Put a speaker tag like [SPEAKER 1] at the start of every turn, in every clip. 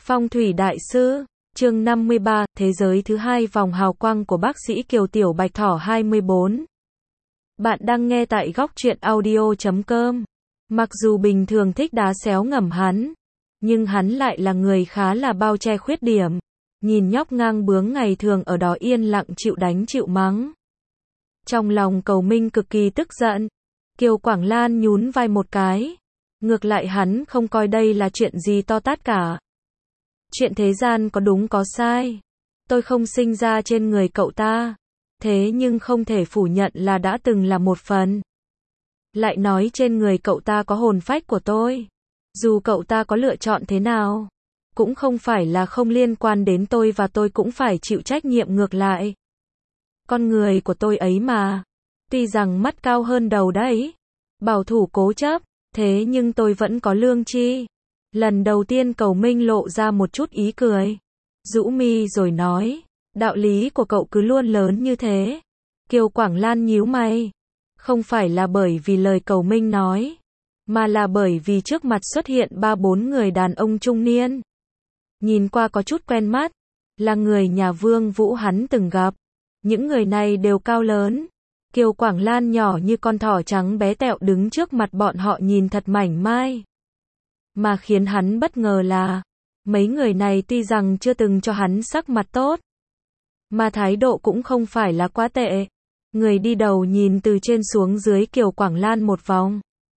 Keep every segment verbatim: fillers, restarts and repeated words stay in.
[SPEAKER 1] Phong thủy đại sư, chương năm mươi ba, thế giới thứ hai vòng hào quang của bác sĩ Kiều Tiểu Bạch Thỏ hai mươi bốn. Bạn đang nghe tại góc truyện audio chấm com. Mặc dù bình thường thích đá xéo ngầm hắn, nhưng hắn lại là người khá là bao che khuyết điểm. Nhìn nhóc ngang bướng ngày thường ở đó yên lặng chịu đánh chịu mắng. Trong lòng Cầu Minh cực kỳ tức giận. Kiều Quảng Lan nhún vai một cái. Ngược lại hắn không coi đây là chuyện gì to tát cả. Chuyện thế gian có đúng có sai. Tôi không sinh ra trên người cậu ta. Thế nhưng không thể phủ nhận là đã từng là một phần. Lại nói trên người cậu ta có hồn phách của tôi. Dù cậu ta có lựa chọn thế nào, cũng không phải là không liên quan đến tôi và tôi cũng phải chịu trách nhiệm ngược lại. Con người của tôi ấy mà. Tuy rằng mắt cao hơn đầu đấy. Bảo thủ cố chấp. Thế nhưng tôi vẫn có lương tri. Lần đầu tiên Cầu Minh lộ ra một chút ý cười. Rũ mi rồi nói. Đạo lý của cậu cứ luôn lớn như thế. Kiều Quảng Lan nhíu mày. Không phải là bởi vì lời Cầu Minh nói, mà là bởi vì trước mặt xuất hiện ba bốn người đàn ông trung niên. Nhìn qua có chút quen mắt. Là người nhà Vương Vũ hắn từng gặp. Những người này đều cao lớn. Kiều Quảng Lan nhỏ như con thỏ trắng bé tẹo đứng trước mặt bọn họ nhìn thật mảnh mai. Mà khiến hắn bất ngờ là, mấy người này tuy rằng chưa từng cho hắn sắc mặt tốt, mà thái độ cũng không phải là quá tệ. Người đi đầu nhìn từ trên xuống dưới Kiều Quảng Lan một vòng.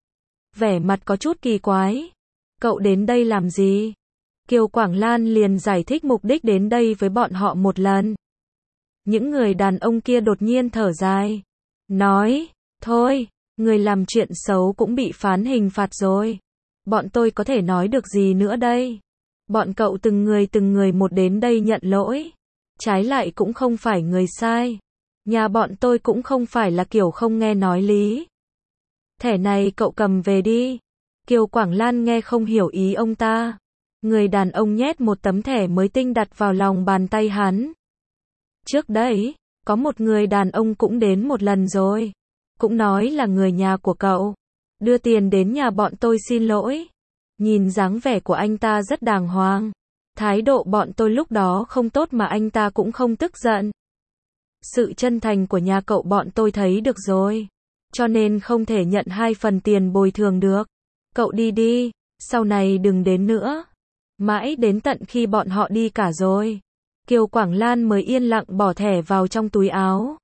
[SPEAKER 1] Vẻ mặt có chút kỳ quái. Cậu đến đây làm gì? Kiều Quảng Lan liền giải thích mục đích đến đây với bọn họ một lần. Những người đàn ông kia đột nhiên thở dài. Nói, thôi, người làm chuyện xấu cũng bị phán hình phạt rồi. Bọn tôi có thể nói được gì nữa đây? Bọn cậu từng người từng người một đến đây nhận lỗi. Trái lại cũng không phải người sai. Nhà bọn tôi cũng không phải là kiểu không nghe nói lý. Thẻ này cậu cầm về đi. Kiều Quảng Lan nghe không hiểu ý ông ta. Người đàn ông nhét một tấm thẻ mới tinh đặt vào lòng bàn tay hắn. Trước đấy, có một người đàn ông cũng đến một lần rồi. Cũng nói là người nhà của cậu. Đưa tiền đến nhà bọn tôi xin lỗi. Nhìn dáng vẻ của anh ta rất đàng hoàng. Thái độ bọn tôi lúc đó không tốt mà anh ta cũng không tức giận. Sự chân thành của nhà cậu bọn tôi thấy được rồi. Cho nên không thể nhận hai phần tiền bồi thường được. Cậu đi đi, sau này đừng đến nữa. Mãi đến tận khi bọn họ đi cả rồi, Kiều Quảng Lan mới yên lặng bỏ thẻ vào trong túi áo.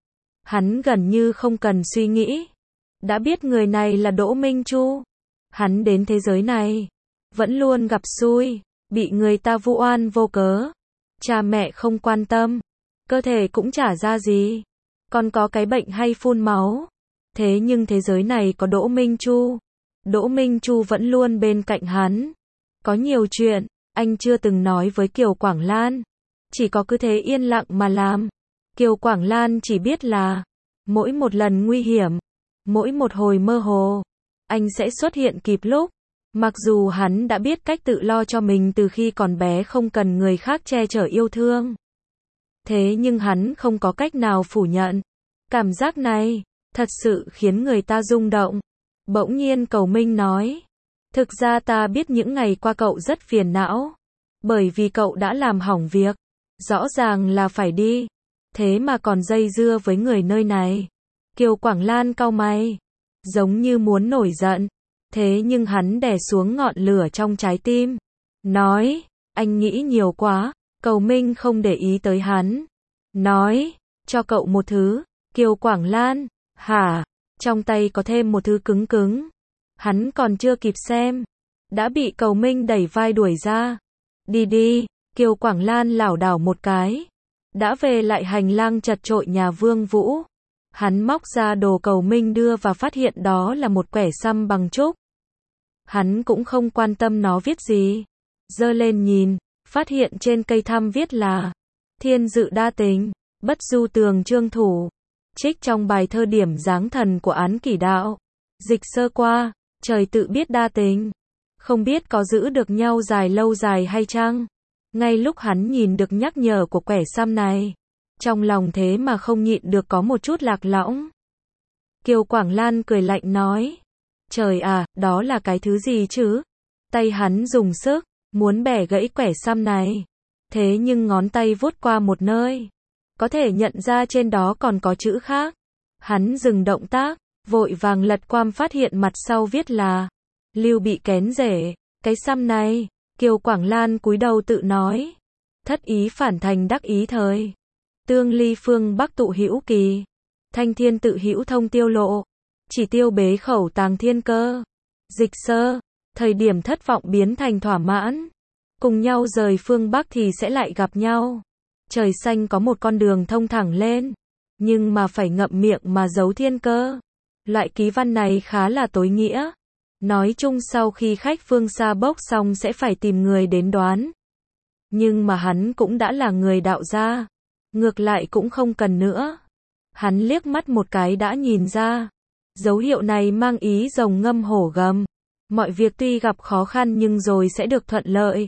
[SPEAKER 1] Hắn gần như không cần suy nghĩ. Đã biết người này là Đỗ Minh Chu. Hắn đến thế giới này, vẫn luôn gặp xui, bị người ta vu oan vô cớ. Cha mẹ không quan tâm, cơ thể cũng chả ra gì. Còn có cái bệnh hay phun máu. Thế nhưng thế giới này có Đỗ Minh Chu. Đỗ Minh Chu vẫn luôn bên cạnh hắn. Có nhiều chuyện, anh chưa từng nói với Kiều Quảng Lan. Chỉ có cứ thế yên lặng mà làm. Kiều Quảng Lan chỉ biết là, mỗi một lần nguy hiểm, mỗi một hồi mơ hồ, anh sẽ xuất hiện kịp lúc. Mặc dù hắn đã biết cách tự lo cho mình từ khi còn bé không cần người khác che chở yêu thương. Thế nhưng hắn không có cách nào phủ nhận. Cảm giác này, thật sự khiến người ta rung động. Bỗng nhiên Cầu Minh nói. Thực ra ta biết những ngày qua cậu rất phiền não. Bởi vì cậu đã làm hỏng việc. Rõ ràng là phải đi. Thế mà còn dây dưa với người nơi này. Kiều Quảng Lan cau mày. Giống như muốn nổi giận. Thế nhưng hắn đè xuống ngọn lửa trong trái tim. Nói, anh nghĩ nhiều quá. Cầu Minh không để ý tới hắn. Nói, cho cậu một thứ. Kiều Quảng Lan, hả? Trong tay có thêm một thứ cứng cứng. Hắn còn chưa kịp xem, đã bị Cầu Minh đẩy vai đuổi ra. Đi đi, Kiều Quảng Lan lảo đảo một cái. Đã về lại hành lang chật chội nhà Vương Vũ. Hắn móc ra đồ Cầu Minh đưa và phát hiện đó là một quẻ săm bằng trúc. Hắn cũng không quan tâm nó viết gì. Giơ lên nhìn, phát hiện trên cây thăm viết là Thiên dự đa tình, bất du tường trương thủ. Trích trong bài thơ điểm dáng thần của Án Kỷ Đạo. Dịch sơ qua, trời tự biết đa tình. Không biết có giữ được nhau dài lâu dài hay chăng? Ngay lúc hắn nhìn được nhắc nhở của quẻ săm này, trong lòng thế mà không nhịn được có một chút lạc lõng. Kiều Quảng Lan cười lạnh nói. Trời à, đó là cái thứ gì chứ? Tay hắn dùng sức, muốn bẻ gãy quẻ xăm này. Thế nhưng ngón tay vuốt qua một nơi, có thể nhận ra trên đó còn có chữ khác. Hắn dừng động tác, vội vàng lật qua phát hiện mặt sau viết là Lưu bị kén rể. Cái xăm này, Kiều Quảng Lan cúi đầu tự nói. Thất ý phản thành đắc ý thời. Tương ly phương bắc tụ hữu kỳ. Thanh thiên tự hữu thông tiêu lộ. Chỉ tiêu bế khẩu tàng thiên cơ. Dịch sơ, thời điểm thất vọng biến thành thỏa mãn. Cùng nhau rời phương bắc thì sẽ lại gặp nhau. Trời xanh có một con đường thông thẳng lên. Nhưng mà phải ngậm miệng mà giấu thiên cơ. Loại ký văn này khá là tối nghĩa. Nói chung sau khi khách phương xa bốc xong sẽ phải tìm người đến đoán. Nhưng mà hắn cũng đã là người đạo gia. Ngược lại cũng không cần nữa. Hắn liếc mắt một cái đã nhìn ra. Dấu hiệu này mang ý rồng ngâm hổ gầm. Mọi việc tuy gặp khó khăn nhưng rồi sẽ được thuận lợi.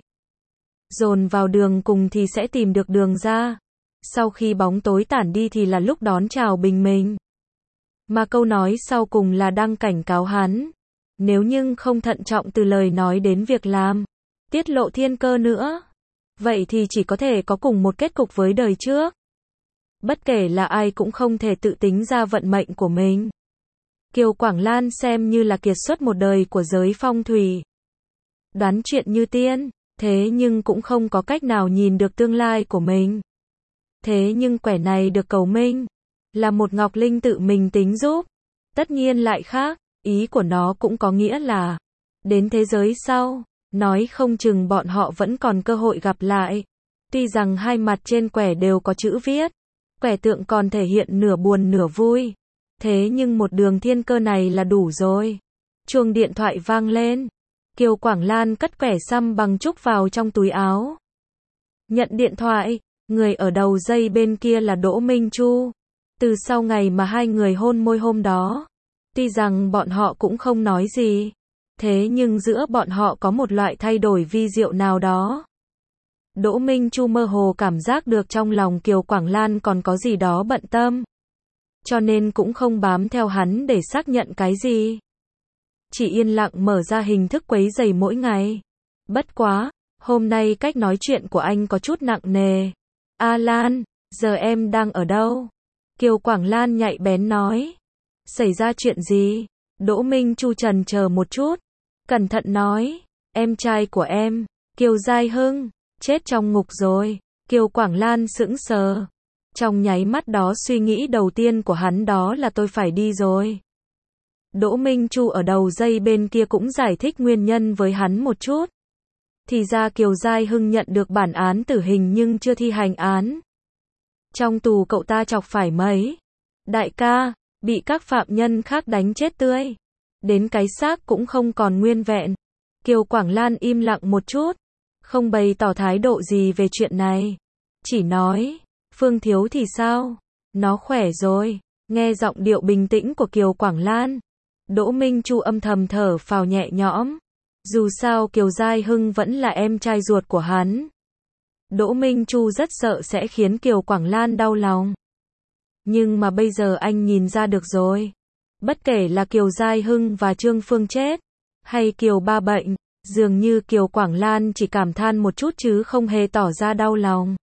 [SPEAKER 1] Dồn vào đường cùng thì sẽ tìm được đường ra. Sau khi bóng tối tản đi thì là lúc đón chào bình minh. Mà câu nói sau cùng là đang cảnh cáo hắn. Nếu nhưng không thận trọng từ lời nói đến việc làm, tiết lộ thiên cơ nữa, vậy thì chỉ có thể có cùng một kết cục với đời trước. Bất kể là ai cũng không thể tự tính ra vận mệnh của mình. Kiều Quảng Lan xem như là kiệt xuất một đời của giới phong thủy. Đoán chuyện như tiên, thế nhưng cũng không có cách nào nhìn được tương lai của mình. Thế nhưng quẻ này được cầu minh, là một ngọc linh tự mình tính giúp. Tất nhiên lại khác, ý của nó cũng có nghĩa là, đến thế giới sau, nói không chừng bọn họ vẫn còn cơ hội gặp lại. Tuy rằng hai mặt trên quẻ đều có chữ viết, quẻ tượng còn thể hiện nửa buồn nửa vui. Thế nhưng một đường thiên cơ này là đủ rồi. Chuông điện thoại vang lên. Kiều Quảng Lan cất quẻ xăm bằng trúc vào trong túi áo. Nhận điện thoại, người ở đầu dây bên kia là Đỗ Minh Chu. Từ sau ngày mà hai người hôn môi hôm đó, tuy rằng bọn họ cũng không nói gì, thế nhưng giữa bọn họ có một loại thay đổi vi diệu nào đó. Đỗ Minh Chu mơ hồ cảm giác được trong lòng Kiều Quảng Lan còn có gì đó bận tâm. Cho nên cũng không bám theo hắn để xác nhận cái gì. Chỉ yên lặng mở ra hình thức quấy rầy mỗi ngày. Bất quá, hôm nay cách nói chuyện của anh có chút nặng nề. A Lan, giờ em đang ở đâu? Kiều Quảng Lan nhạy bén nói. Xảy ra chuyện gì? Đỗ Minh Chu trần chờ một chút. Cẩn thận nói. Em trai của em, Kiều Giai Hưng, chết trong ngục rồi. Kiều Quảng Lan sững sờ. Trong nháy mắt đó suy nghĩ đầu tiên của hắn đó là tôi phải đi rồi. Đỗ Minh Chu ở đầu dây bên kia cũng giải thích nguyên nhân với hắn một chút. Thì ra Kiều Giai Hưng nhận được bản án tử hình nhưng chưa thi hành án. Trong tù cậu ta chọc phải mấy đại ca, bị các phạm nhân khác đánh chết tươi. Đến cái xác cũng không còn nguyên vẹn. Kiều Quảng Lan im lặng một chút, không bày tỏ thái độ gì về chuyện này. Chỉ nói, Phương Thiếu thì sao? Nó khỏe rồi. Nghe giọng điệu bình tĩnh của Kiều Quảng Lan, Đỗ Minh Chu âm thầm thở phào nhẹ nhõm. Dù sao Kiều Giai Hưng vẫn là em trai ruột của hắn. Đỗ Minh Chu rất sợ sẽ khiến Kiều Quảng Lan đau lòng. Nhưng mà bây giờ anh nhìn ra được rồi. Bất kể là Kiều Giai Hưng và Trương Phương chết, hay Kiều Ba bệnh, dường như Kiều Quảng Lan chỉ cảm than một chút chứ không hề tỏ ra đau lòng.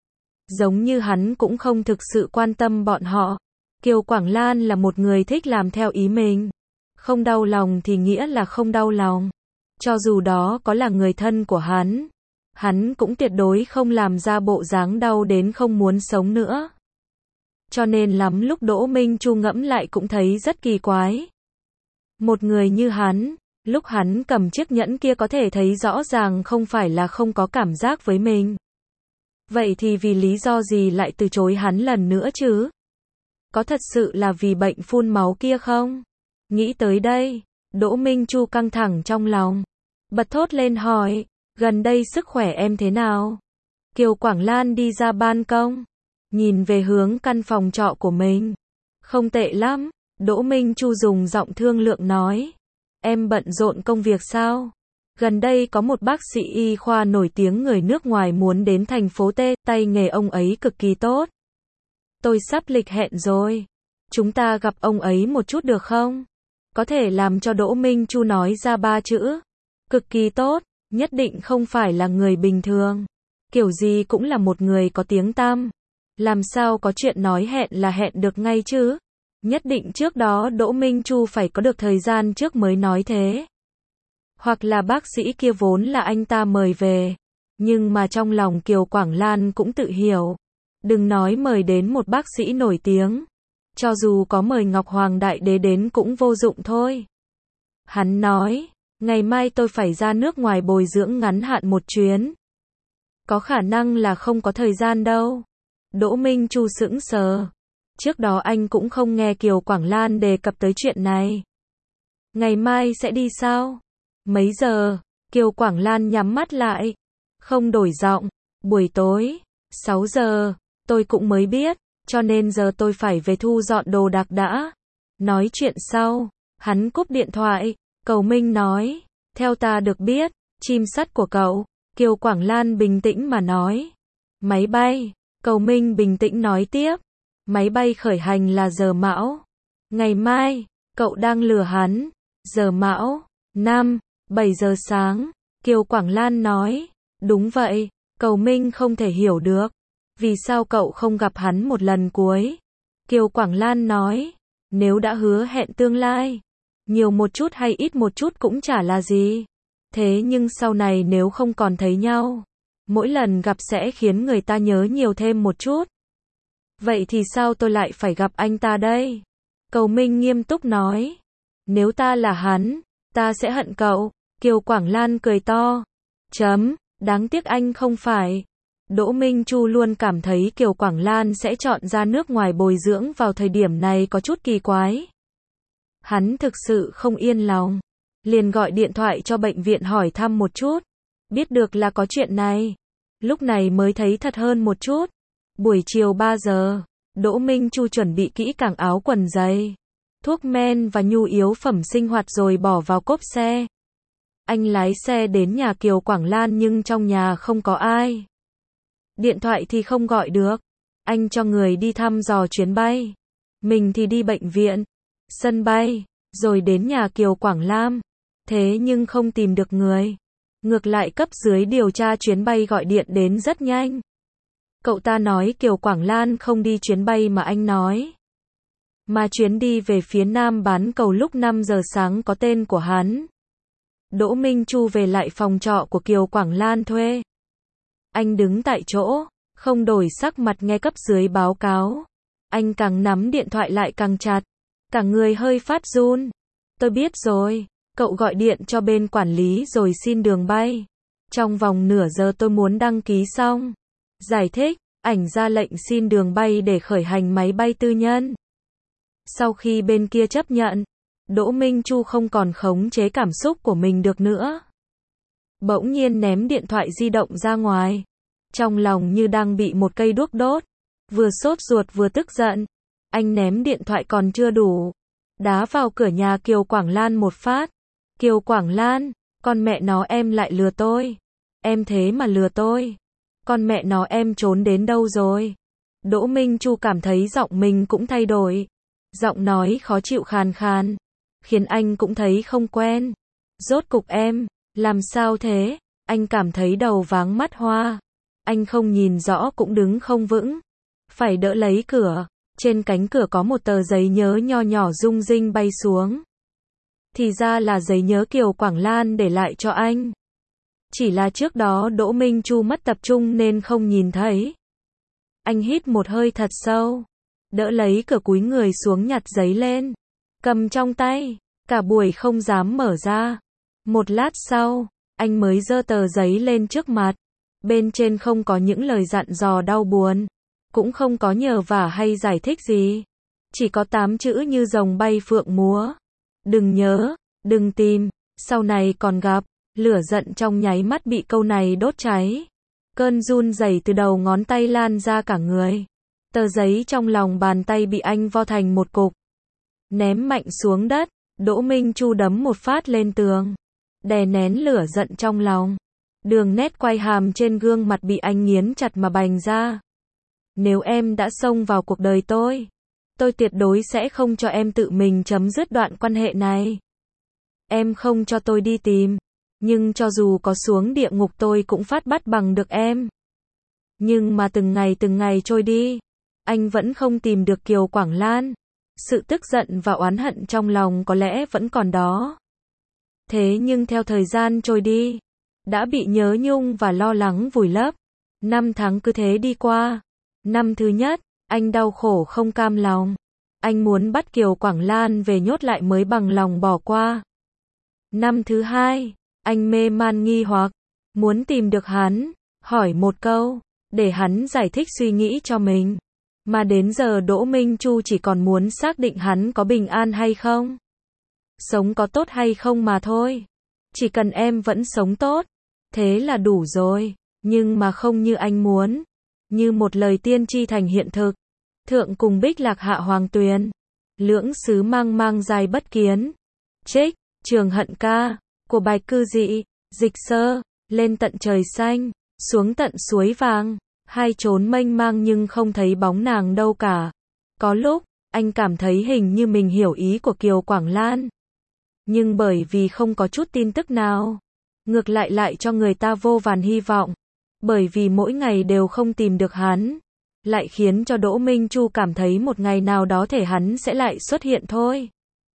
[SPEAKER 1] Giống như hắn cũng không thực sự quan tâm bọn họ. Kiều Quảng Lan là một người thích làm theo ý mình. Không đau lòng thì nghĩa là không đau lòng. Cho dù đó có là người thân của hắn, hắn cũng tuyệt đối không làm ra bộ dáng đau đến không muốn sống nữa. Cho nên lắm lúc Đỗ Minh Chu ngẫm lại cũng thấy rất kỳ quái. Một người như hắn, lúc hắn cầm chiếc nhẫn kia có thể thấy rõ ràng không phải là không có cảm giác với mình. Vậy thì vì lý do gì lại từ chối hắn lần nữa chứ? Có thật sự là vì bệnh phun máu kia không? Nghĩ tới đây, Đỗ Minh Chu căng thẳng trong lòng. Bật thốt lên hỏi, gần đây sức khỏe em thế nào? Kiều Quảng Lan đi ra ban công, nhìn về hướng căn phòng trọ của mình. Không tệ lắm, Đỗ Minh Chu dùng giọng thương lượng nói. Em bận rộn công việc sao? Gần đây có một bác sĩ y khoa nổi tiếng người nước ngoài muốn đến thành phố T, tay nghề ông ấy cực kỳ tốt. Tôi sắp lịch hẹn rồi. Chúng ta gặp ông ấy một chút được không? Có thể làm cho Đỗ Minh Chu nói ra ba chữ. Cực kỳ tốt, nhất định không phải là người bình thường. Kiểu gì cũng là một người có tiếng tăm. Làm sao có chuyện nói hẹn là hẹn được ngay chứ? Nhất định trước đó Đỗ Minh Chu phải có được thời gian trước mới nói thế. Hoặc là bác sĩ kia vốn là anh ta mời về. Nhưng mà trong lòng Kiều Quảng Lan cũng tự hiểu. Đừng nói mời đến một bác sĩ nổi tiếng. Cho dù có mời Ngọc Hoàng Đại Đế đến cũng vô dụng thôi. Hắn nói, ngày mai tôi phải ra nước ngoài bồi dưỡng ngắn hạn một chuyến. Có khả năng là không có thời gian đâu. Đỗ Minh Chu sững sờ. Trước đó anh cũng không nghe Kiều Quảng Lan đề cập tới chuyện này. Ngày mai sẽ đi sao? Mấy giờ? Kiều Quảng Lan nhắm mắt lại. Không đổi giọng. Buổi tối. sáu giờ. Tôi cũng mới biết. Cho nên giờ tôi phải về thu dọn đồ đạc đã. Nói chuyện sau. Hắn cúp điện thoại. Cầu Minh nói. Theo ta được biết. Chim sắt của cậu. Kiều Quảng Lan bình tĩnh mà nói. Máy bay. Cầu Minh bình tĩnh nói tiếp. Máy bay khởi hành là giờ mão. Ngày mai. Cậu đang lừa hắn. Giờ mão. năm, bảy giờ sáng. Kiều Quảng Lan nói. Đúng vậy. Cầu Minh không thể hiểu được. Vì sao cậu không gặp hắn một lần cuối? Kiều Quảng Lan nói. Nếu đã hứa hẹn tương lai. Nhiều một chút hay ít một chút cũng chả là gì. Thế nhưng sau này nếu không còn thấy nhau. Mỗi lần gặp sẽ khiến người ta nhớ nhiều thêm một chút. Vậy thì sao tôi lại phải gặp anh ta đây? Cầu Minh nghiêm túc nói. Nếu ta là hắn, ta sẽ hận cậu. Kiều Quảng Lan cười to. Chấm, đáng tiếc anh không phải. Đỗ Minh Chu luôn cảm thấy Kiều Quảng Lan sẽ chọn ra nước ngoài bồi dưỡng vào thời điểm này có chút kỳ quái. Hắn thực sự không yên lòng. Liền gọi điện thoại cho bệnh viện hỏi thăm một chút. Biết được là có chuyện này. Lúc này mới thấy thật hơn một chút. Buổi chiều ba giờ, Đỗ Minh Chu chuẩn bị kỹ càng áo quần giày, thuốc men và nhu yếu phẩm sinh hoạt rồi bỏ vào cốp xe. Anh lái xe đến nhà Kiều Quảng Lan nhưng trong nhà không có ai. Điện thoại thì không gọi được. Anh cho người đi thăm dò chuyến bay. Mình thì đi bệnh viện, sân bay, rồi đến nhà Kiều Quảng Lam. Thế nhưng không tìm được người. Ngược lại cấp dưới điều tra chuyến bay gọi điện đến rất nhanh. Cậu ta nói Kiều Quảng Lan không đi chuyến bay mà anh nói. Mà chuyến đi về phía Nam bán cầu lúc năm giờ sáng có tên của hắn. Đỗ Minh Chu về lại phòng trọ của Kiều Quảng Lan thuê. Anh đứng tại chỗ, không đổi sắc mặt nghe cấp dưới báo cáo. Anh càng nắm điện thoại lại càng chặt. Cả người hơi phát run. Tôi biết rồi. Cậu gọi điện cho bên quản lý rồi xin đường bay. Trong vòng nửa giờ tôi muốn đăng ký xong. Giải thích, ảnh ra lệnh xin đường bay để khởi hành máy bay tư nhân. Sau khi bên kia chấp nhận, Đỗ Minh Chu không còn khống chế cảm xúc của mình được nữa. Bỗng nhiên ném điện thoại di động ra ngoài. Trong lòng như đang bị một cây đuốc đốt. Vừa sốt ruột vừa tức giận. Anh ném điện thoại còn chưa đủ. Đá vào cửa nhà Kiều Quảng Lan một phát. Kiều Quảng Lan, con mẹ nó em lại lừa tôi. Em thế mà lừa tôi. Con mẹ nó em trốn đến đâu rồi? Đỗ Minh Chu cảm thấy giọng mình cũng thay đổi. Giọng nói khó chịu khàn khàn. Khiến anh cũng thấy không quen. Rốt cục em, làm sao thế? Anh cảm thấy đầu váng mắt hoa. Anh không nhìn rõ cũng đứng không vững. Phải đỡ lấy cửa. Trên cánh cửa có một tờ giấy nhớ nho nhỏ rung rinh bay xuống. Thì ra là giấy nhớ Kiều Quảng Lan để lại cho anh. Chỉ là trước đó Đỗ Minh Chu mất tập trung nên không nhìn thấy. Anh hít một hơi thật sâu. Đỡ lấy cửa cúi người xuống nhặt giấy lên. Cầm trong tay. Cả buổi không dám mở ra. Một lát sau, anh mới giơ tờ giấy lên trước mặt. Bên trên không có những lời dặn dò đau buồn. Cũng không có nhờ vả hay giải thích gì. Chỉ có tám chữ như rồng bay phượng múa. Đừng nhớ, đừng tìm, sau này còn gặp. Lửa giận trong nháy mắt bị câu này đốt cháy. Cơn run rẩy từ đầu ngón tay lan ra cả người. Tờ giấy trong lòng bàn tay bị anh vo thành một cục. Ném mạnh xuống đất. Đỗ Minh Chu đấm một phát lên tường. Đè nén lửa giận trong lòng. Đường nét quay hàm trên gương mặt bị anh nghiến chặt mà bành ra. Nếu em đã xông vào cuộc đời tôi, tôi tuyệt đối sẽ không cho em tự mình chấm dứt đoạn quan hệ này. Em không cho tôi đi tìm. Nhưng cho dù có xuống địa ngục tôi cũng phát bắt bằng được em. Nhưng mà từng ngày từng ngày trôi đi, anh vẫn không tìm được Kiều Quảng Lan. Sự tức giận và oán hận trong lòng có lẽ vẫn còn đó. Thế nhưng theo thời gian trôi đi, đã bị nhớ nhung và lo lắng vùi lấp. Năm tháng cứ thế đi qua. Năm thứ nhất, anh đau khổ không cam lòng. Anh muốn bắt Kiều Quảng Lan về nhốt lại mới bằng lòng bỏ qua. Năm thứ hai, anh mê man nghi hoặc, muốn tìm được hắn, hỏi một câu, để hắn giải thích suy nghĩ cho mình. Mà đến giờ Đỗ Minh Chu chỉ còn muốn xác định hắn có bình an hay không. Sống có tốt hay không mà thôi. Chỉ cần em vẫn sống tốt, thế là đủ rồi. Nhưng mà không như anh muốn. Như một lời tiên tri thành hiện thực. Thượng cùng bích lạc hạ hoàng tuyền. Lưỡng xứ mang mang dài bất kiến. Trích, Trường Hận Ca, của Bạch Cư Dị, Dịch Sơ, lên tận trời xanh, xuống tận suối vàng. Hai chốn mênh mang nhưng không thấy bóng nàng đâu cả. Có lúc, anh cảm thấy hình như mình hiểu ý của Kiều Quảng Lan. Nhưng bởi vì không có chút tin tức nào, ngược lại lại cho người ta vô vàn hy vọng. Bởi vì mỗi ngày đều không tìm được hắn, lại khiến cho Đỗ Minh Chu cảm thấy một ngày nào đó thể hắn sẽ lại xuất hiện thôi.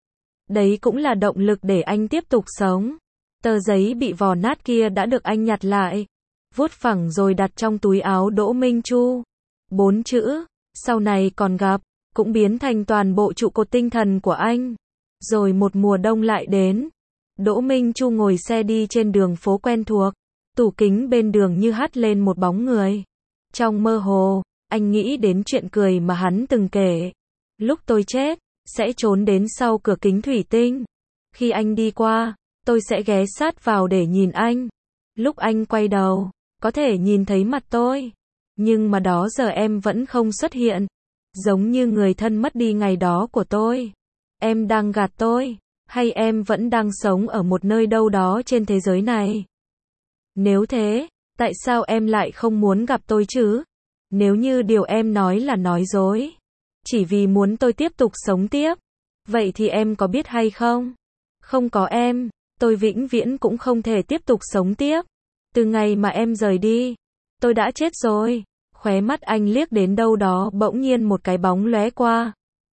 [SPEAKER 1] Đấy cũng là động lực để anh tiếp tục sống. Tờ giấy bị vò nát kia đã được anh nhặt lại, vuốt phẳng rồi đặt trong túi áo Đỗ Minh Chu. Bốn chữ, sau này còn gặp, cũng biến thành toàn bộ trụ cột tinh thần của anh. Rồi một mùa đông lại đến. Đỗ Minh Chu ngồi xe đi trên đường phố quen thuộc. Tủ kính bên đường như hắt lên một bóng người. Trong mơ hồ, anh nghĩ đến chuyện cười mà hắn từng kể. Lúc tôi chết, sẽ trốn đến sau cửa kính thủy tinh. Khi anh đi qua, tôi sẽ ghé sát vào để nhìn anh. Lúc anh quay đầu, có thể nhìn thấy mặt tôi. Nhưng mà đó giờ em vẫn không xuất hiện. Giống như người thân mất đi ngày đó của tôi. Em đang gạt tôi, hay em vẫn đang sống ở một nơi đâu đó trên thế giới này? Nếu thế, tại sao em lại không muốn gặp tôi chứ? Nếu như điều em nói là nói dối, chỉ vì muốn tôi tiếp tục sống tiếp, vậy thì em có biết hay không? Không có em, tôi vĩnh viễn cũng không thể tiếp tục sống tiếp. Từ ngày mà em rời đi, tôi đã chết rồi. Khóe mắt anh liếc đến đâu đó, bỗng nhiên một cái bóng lóe qua.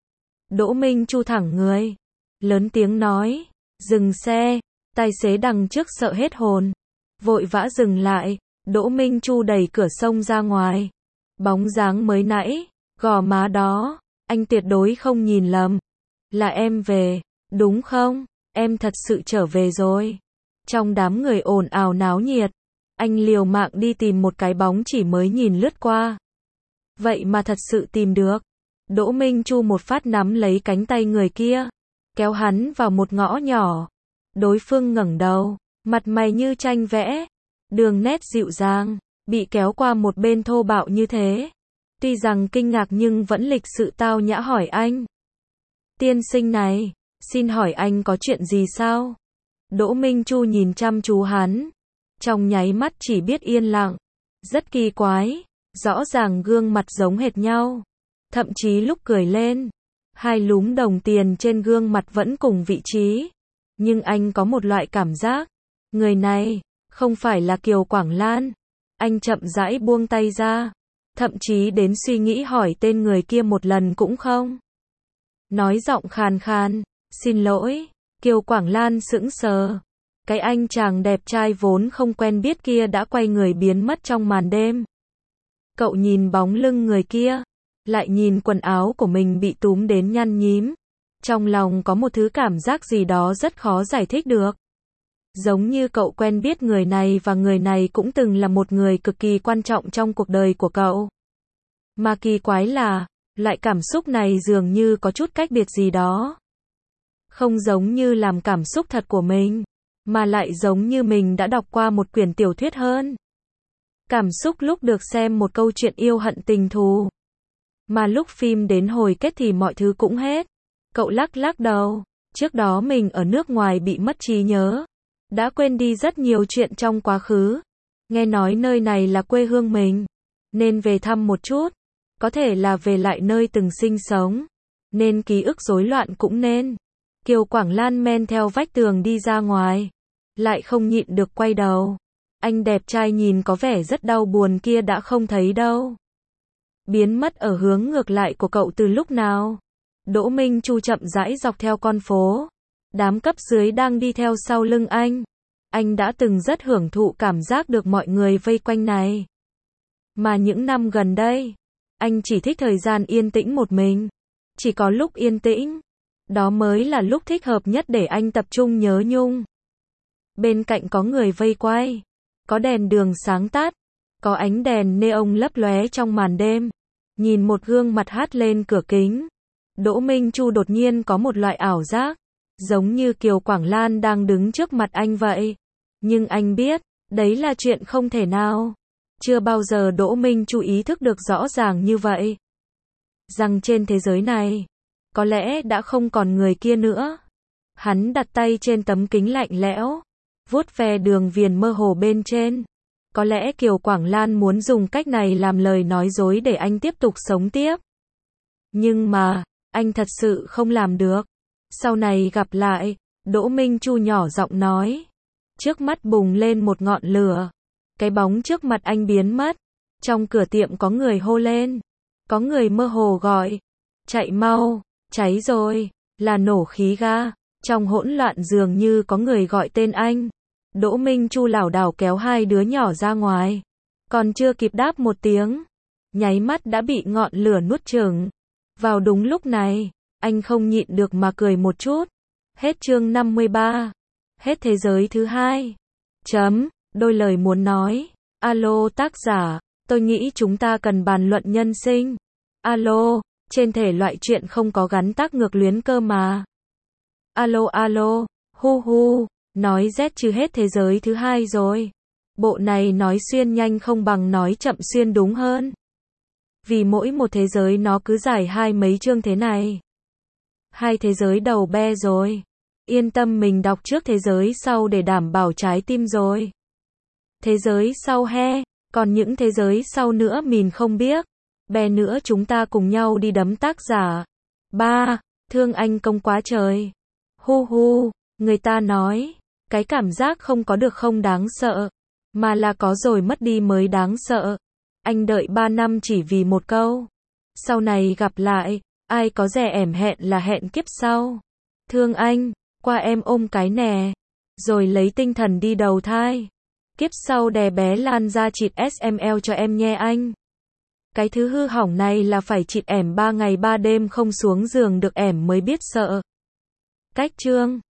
[SPEAKER 1] Đỗ Minh Chu thẳng người, lớn tiếng nói, dừng xe. Tài xế đằng trước sợ hết hồn, vội vã dừng lại. Đỗ Minh Chu đẩy cửa xông ra ngoài. Bóng dáng mới nãy, gò má đó, anh tuyệt đối không nhìn lầm. Là em về, đúng không? Em thật sự trở về rồi. Trong đám người ồn ào náo nhiệt, anh liều mạng đi tìm một cái bóng chỉ mới nhìn lướt qua. Vậy mà thật sự tìm được. Đỗ Minh Chu một phát nắm lấy cánh tay người kia, kéo hắn vào một ngõ nhỏ. Đối phương ngẩng đầu, mặt mày như tranh vẽ, đường nét dịu dàng, bị kéo qua một bên thô bạo như thế. Tuy rằng kinh ngạc nhưng vẫn lịch sự tao nhã hỏi anh. Tiên sinh này, xin hỏi anh có chuyện gì sao? Đỗ Minh Chu nhìn chăm chú hắn, trong nháy mắt chỉ biết yên lặng. Rất kỳ quái, rõ ràng gương mặt giống hệt nhau. Thậm chí lúc cười lên, hai lúm đồng tiền trên gương mặt vẫn cùng vị trí. Nhưng anh có một loại cảm giác, người này, không phải là Kiều Quảng Lan. Anh chậm rãi buông tay ra, thậm chí đến suy nghĩ hỏi tên người kia một lần cũng không. Nói giọng khàn khàn, xin lỗi. Kiều Quảng Lan sững sờ. Cái anh chàng đẹp trai vốn không quen biết kia đã quay người biến mất trong màn đêm. Cậu nhìn bóng lưng người kia, lại nhìn quần áo của mình bị túm đến nhăn nhím. Trong lòng có một thứ cảm giác gì đó rất khó giải thích được. Giống như cậu quen biết người này và người này cũng từng là một người cực kỳ quan trọng trong cuộc đời của cậu. Mà kỳ quái là, loại cảm xúc này dường như có chút cách biệt gì đó. Không giống như làm cảm xúc thật của mình, mà lại giống như mình đã đọc qua một quyển tiểu thuyết hơn. Cảm xúc lúc được xem một câu chuyện yêu hận tình thù. Mà lúc phim đến hồi kết thì mọi thứ cũng hết. Cậu lắc lắc đầu, trước đó mình ở nước ngoài bị mất trí nhớ. Đã quên đi rất nhiều chuyện trong quá khứ. Nghe nói nơi này là quê hương mình, nên về thăm một chút. Có thể là về lại nơi từng sinh sống, nên ký ức rối loạn cũng nên. Kiều Quảng Lan men theo vách tường đi ra ngoài. lại không nhịn được quay đầu. Anh đẹp trai nhìn có vẻ rất đau buồn kia đã không thấy đâu. Biến mất ở hướng ngược lại của cậu từ lúc nào? Đỗ Minh Chu chậm rãi dọc theo con phố. Đám cấp dưới đang đi theo sau lưng anh. Anh đã từng rất hưởng thụ cảm giác được mọi người vây quanh này. Mà những năm gần đây, anh chỉ thích thời gian yên tĩnh một mình. Chỉ có lúc yên tĩnh, đó mới là lúc thích hợp nhất để anh tập trung nhớ nhung. Bên cạnh có người vây quay, có đèn đường sáng tắt, có ánh đèn neon lấp lóe trong màn đêm. Nhìn một gương mặt hát lên cửa kính, Đỗ Minh Chu đột nhiên có một loại ảo giác, giống như Kiều Quảng Lan đang đứng trước mặt anh vậy. Nhưng anh biết, đấy là chuyện không thể nào. Chưa bao giờ Đỗ Minh Chu ý thức được rõ ràng như vậy. Rằng trên thế giới này, có lẽ đã không còn người kia nữa. Hắn đặt tay trên tấm kính lạnh lẽo, vuốt ve đường viền mơ hồ bên trên. Có lẽ Kiều Quảng Lan muốn dùng cách này làm lời nói dối để anh tiếp tục sống tiếp. Nhưng mà, anh thật sự không làm được. Sau này gặp lại, Đỗ Minh Chu nhỏ giọng nói. Trước mắt bùng lên một ngọn lửa. Cái bóng trước mặt anh biến mất. Trong cửa tiệm có người hô lên. Có người mơ hồ gọi. Chạy mau, cháy rồi, là nổ khí ga. Trong hỗn loạn dường như có người gọi tên anh. Đỗ Minh Chu lảo đảo kéo hai đứa nhỏ ra ngoài. Còn chưa kịp đáp một tiếng, nháy mắt đã bị ngọn lửa nuốt chửng. Vào đúng lúc này, anh không nhịn được mà cười một chút. Hết chương năm mươi ba. Hết thế giới thứ hai. Chấm, đôi lời muốn nói. Alo tác giả, tôi nghĩ chúng ta cần bàn luận nhân sinh. Alo, trên thể loại chuyện không có gắn tác ngược luyến cơ mà. Alo alo, hu hu, nói Z chứ hết thế giới thứ hai rồi. Bộ này nói xuyên nhanh không bằng nói chậm xuyên đúng hơn. Vì mỗi một thế giới nó cứ dài hai mấy chương thế này. Hai thế giới đầu be rồi. Yên tâm mình đọc trước thế giới sau để đảm bảo trái tim rồi. Thế giới sau he, còn những thế giới sau nữa mình không biết. Be nữa chúng ta cùng nhau đi đấm tác giả. Ba, thương anh công quá trời. Hu hu, người ta nói, cái cảm giác không có được không đáng sợ, mà là có rồi mất đi mới đáng sợ. Anh đợi ba năm chỉ vì một câu. Sau này gặp lại, ai có dè ẻm hẹn là hẹn kiếp sau. Thương anh, qua em ôm cái nè. Rồi lấy tinh thần đi đầu thai. Kiếp sau đè bé Lan ra chịt ét em lờ cho em nhé anh. Cái thứ hư hỏng này là phải chịt ẻm ba ngày ba đêm không xuống giường được ẻm mới biết sợ. Cách chương